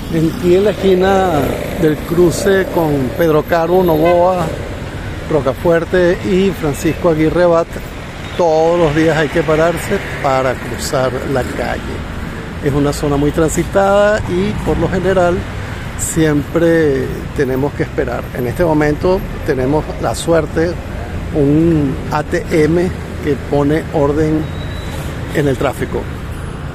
Aquí en la esquina del cruce con Pedro Caro, Novoa, Rocafuerte y Francisco Aguirre Abad, todos los días hay que pararse para cruzar la calle. Es una zona muy transitada y por lo general siempre tenemos que esperar. En este momento tenemos la suerte, un ATM que pone orden en el tráfico.